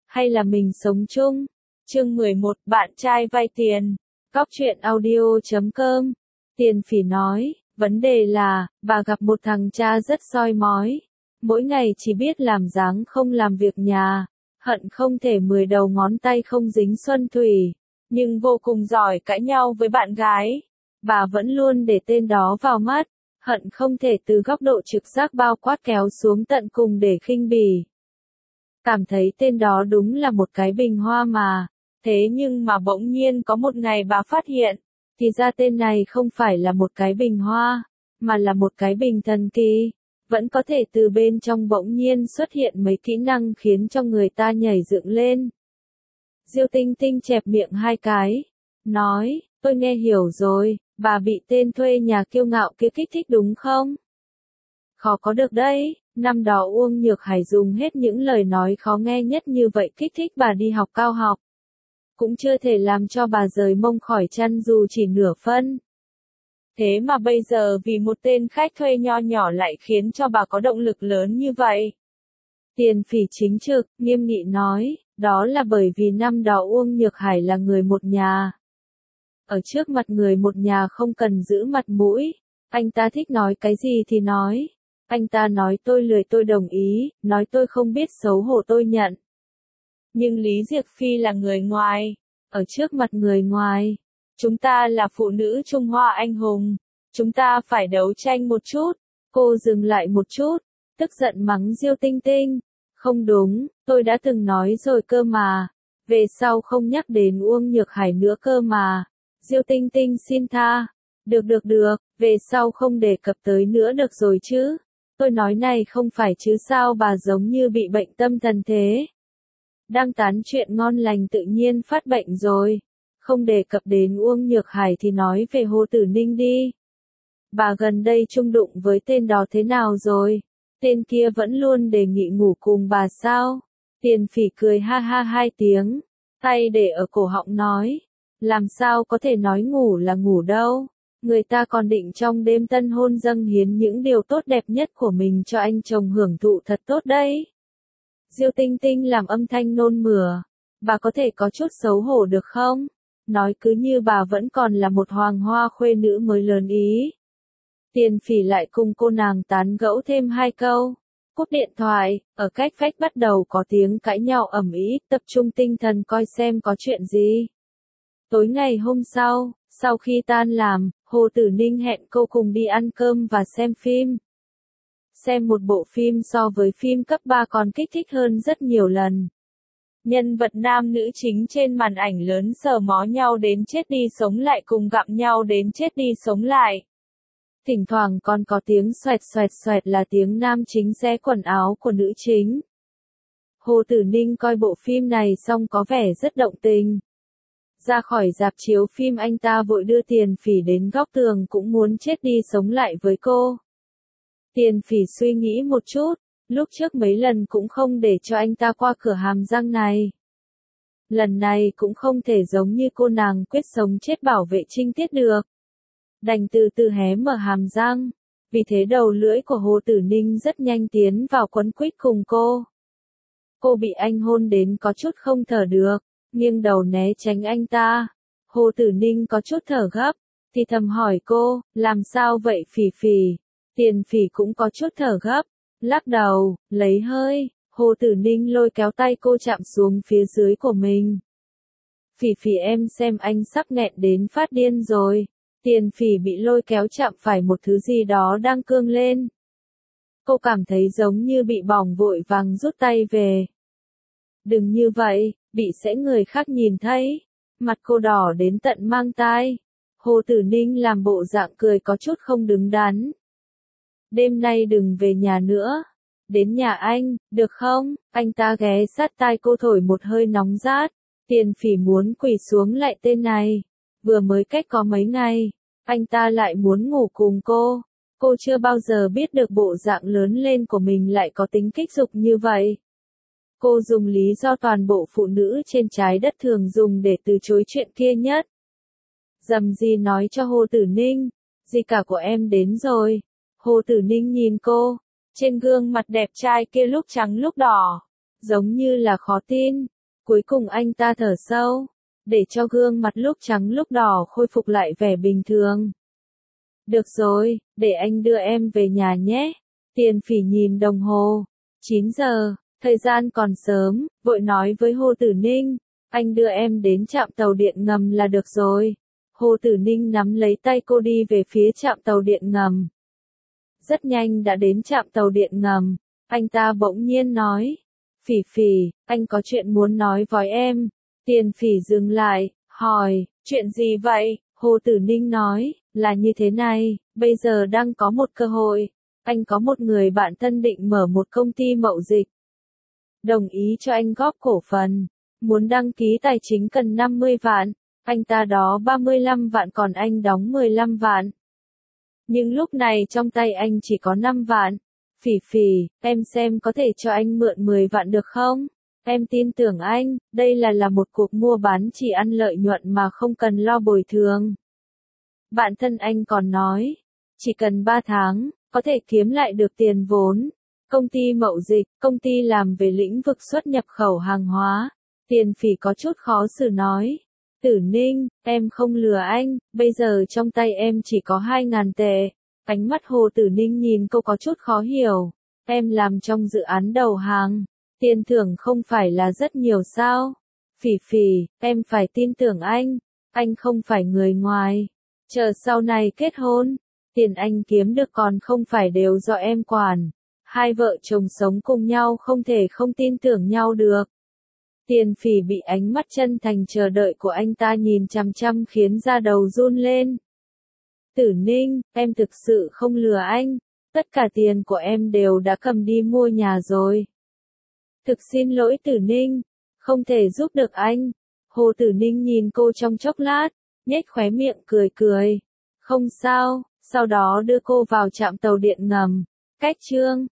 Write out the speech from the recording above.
hay là mình sống chung? Chương 11, bạn trai vay tiền. Góc truyện audio.com. Tiền Phỉ nói, vấn đề là, bà gặp một thằng cha rất soi mói. Mỗi ngày chỉ biết làm dáng không làm việc nhà, hận không thể 10 đầu ngón tay không dính xuân thủy, nhưng vô cùng giỏi cãi nhau với bạn gái. Bà vẫn luôn để tên đó vào mắt, hận không thể từ góc độ trực giác bao quát kéo xuống tận cùng để khinh bỉ. Cảm thấy tên đó đúng là một cái bình hoa mà. Thế nhưng mà bỗng nhiên có một ngày bà phát hiện, thì ra tên này không phải là một cái bình hoa, mà là một cái bình thần kỳ. Vẫn có thể từ bên trong bỗng nhiên xuất hiện mấy kỹ năng khiến cho người ta nhảy dựng lên. Diêu Tinh Tinh chẹp miệng hai cái, nói, tôi nghe hiểu rồi, bà bị tên thuê nhà kiêu ngạo kia kích thích đúng không? Khó có được đấy, năm đó Uông Nhược Hải dùng hết những lời nói khó nghe nhất như vậy kích thích bà đi học cao học. Cũng chưa thể làm cho bà rời mông khỏi chăn dù chỉ nửa phân. Thế mà bây giờ vì một tên khách thuê nho nhỏ lại khiến cho bà có động lực lớn như vậy. Tiền Phỉ chính trực, nghiêm nghị nói, đó là bởi vì năm đó Uông Nhược Hải là người một nhà. Ở trước mặt người một nhà không cần giữ mặt mũi, anh ta thích nói cái gì thì nói. Anh ta nói tôi lười tôi đồng ý, nói tôi không biết xấu hổ tôi nhận. Nhưng Lý Diệc Phi là người ngoài, ở trước mặt người ngoài, chúng ta là phụ nữ Trung Hoa anh hùng, chúng ta phải đấu tranh một chút. Cô dừng lại một chút, tức giận mắng Diêu Tinh Tinh, không đúng, tôi đã từng nói rồi cơ mà, về sau không nhắc đến Uông Nhược Hải nữa cơ mà. Diêu Tinh Tinh xin tha, được, về sau không đề cập tới nữa được rồi chứ, tôi nói này không phải chứ sao bà giống như bị bệnh tâm thần thế. Đang tán chuyện ngon lành tự nhiên phát bệnh rồi. Không đề cập đến Uông Nhược Hải thì nói về Hồ Tử Ninh đi. Bà gần đây chung đụng với tên đó thế nào rồi? Tên kia vẫn luôn đề nghị ngủ cùng bà sao? Tiền Phỉ cười ha ha hai tiếng, tay để ở cổ họng nói. Làm sao có thể nói ngủ là ngủ đâu? Người ta còn định trong đêm tân hôn dâng hiến những điều tốt đẹp nhất của mình cho anh chồng hưởng thụ thật tốt đấy. Diêu Tinh Tinh làm âm thanh nôn mửa. Bà có thể có chút xấu hổ được không? Nói cứ như bà vẫn còn là một hoàng hoa khuê nữ mới lớn ý. Tiền Phỉ lại cùng cô nàng tán gẫu thêm hai câu. Cúp điện thoại, ở cách vách bắt đầu có tiếng cãi nhau ầm ĩ, tập trung tinh thần coi xem có chuyện gì. Tối ngày hôm sau, sau khi tan làm, Hồ Tử Ninh hẹn cô cùng đi ăn cơm và xem phim. Xem một bộ phim so với phim cấp 3 còn kích thích hơn rất nhiều lần. Nhân vật nam nữ chính trên màn ảnh lớn sờ mó nhau đến chết đi sống lại cùng gặm nhau đến chết đi sống lại. Thỉnh thoảng còn có tiếng xoẹt xoẹt xoẹt là tiếng nam chính xé quần áo của nữ chính. Hồ Tử Ninh coi bộ phim này xong có vẻ rất động tình. Ra khỏi rạp chiếu phim anh ta vội đưa Tiền Phỉ đến góc tường cũng muốn chết đi sống lại với cô. Tiền Phỉ suy nghĩ một chút, lúc trước mấy lần cũng không để cho anh ta qua cửa hàm răng này. Lần này cũng không thể giống như cô nàng quyết sống chết bảo vệ trinh tiết được. Đành từ từ hé mở hàm răng, vì thế đầu lưỡi của Hồ Tử Ninh rất nhanh tiến vào quấn quýt cùng cô. Cô bị anh hôn đến có chút không thở được, nghiêng đầu né tránh anh ta. Hồ Tử Ninh có chút thở gấp, thì thầm hỏi cô, làm sao vậy Phỉ Phỉ? Tiền Phỉ cũng có chút thở gấp, lắc đầu, lấy hơi. Hồ Tử Ninh lôi kéo tay cô chạm xuống phía dưới của mình. Phỉ Phỉ em xem anh sắp nghẹn đến phát điên rồi. Tiền Phỉ bị lôi kéo chạm phải một thứ gì đó đang cương lên. Cô cảm thấy giống như bị bỏng vội vàng rút tay về. Đừng như vậy, bị sẽ người khác nhìn thấy. Mặt cô đỏ đến tận mang tai. Hồ Tử Ninh làm bộ dạng cười có chút không đứng đắn. Đêm nay đừng về nhà nữa. Đến nhà anh, được không? Anh ta ghé sát tai cô thổi một hơi nóng rát. Tiền Phỉ muốn quỳ xuống lại tên này. Vừa mới cách có mấy ngày, anh ta lại muốn ngủ cùng cô. Cô chưa bao giờ biết được bộ dạng lớn lên của mình lại có tính kích dục như vậy. Cô dùng lý do toàn bộ phụ nữ trên trái đất thường dùng để từ chối chuyện kia nhất. Dầm gì nói cho Hồ Tử Ninh, gì cả của em đến rồi. Hồ Tử Ninh nhìn cô, trên gương mặt đẹp trai kia lúc trắng lúc đỏ, giống như là khó tin. Cuối cùng anh ta thở sâu, để cho gương mặt lúc trắng lúc đỏ khôi phục lại vẻ bình thường. Được rồi, để anh đưa em về nhà nhé. Tiền Phỉ nhìn đồng hồ. 9 giờ, thời gian còn sớm, vội nói với Hồ Tử Ninh. Anh đưa em đến trạm tàu điện ngầm là được rồi. Hồ Tử Ninh nắm lấy tay cô đi về phía trạm tàu điện ngầm. Rất nhanh đã đến trạm tàu điện ngầm. Anh ta bỗng nhiên nói. Phỉ Phỉ, anh có chuyện muốn nói với em. Tiền Phỉ dừng lại, hỏi, chuyện gì vậy? Hồ Tử Ninh nói, là như thế này, bây giờ đang có một cơ hội. Anh có một người bạn thân định mở một công ty mậu dịch. Đồng ý cho anh góp cổ phần. Muốn đăng ký tài chính cần 50 vạn. Anh ta đó 35 vạn còn anh đóng 15 vạn. Nhưng lúc này trong tay anh chỉ có 5 vạn. Phỉ Phỉ, em xem có thể cho anh mượn 10 vạn được không? Em tin tưởng anh, đây là một cuộc mua bán chỉ ăn lợi nhuận mà không cần lo bồi thường. Bạn thân anh còn nói, chỉ cần 3 tháng, có thể kiếm lại được tiền vốn. Công ty mậu dịch, công ty làm về lĩnh vực xuất nhập khẩu hàng hóa. Tiền Phỉ có chút khó xử nói. Tử Ninh, em không lừa anh, bây giờ trong tay em chỉ có 2.000 tệ. Ánh mắt Hồ Tử Ninh nhìn cô có chút khó hiểu. Em làm trong dự án đầu hàng. Tiền thưởng không phải là rất nhiều sao? Phỉ Phỉ, em phải tin tưởng anh không phải người ngoài. Chờ sau này kết hôn, tiền anh kiếm được còn không phải đều do em quản. Hai vợ chồng sống cùng nhau không thể không tin tưởng nhau được. Tiền Phỉ bị ánh mắt chân thành chờ đợi của anh ta nhìn chằm chằm khiến da đầu run lên. Tử Ninh, em thực sự không lừa anh. Tất cả tiền của em đều đã cầm đi mua nhà rồi. Thực xin lỗi Tử Ninh, không thể giúp được anh. Hồ Tử Ninh nhìn cô trong chốc lát, nhếch khóe miệng cười cười. Không sao, sau đó đưa cô vào trạm tàu điện ngầm. Cách chương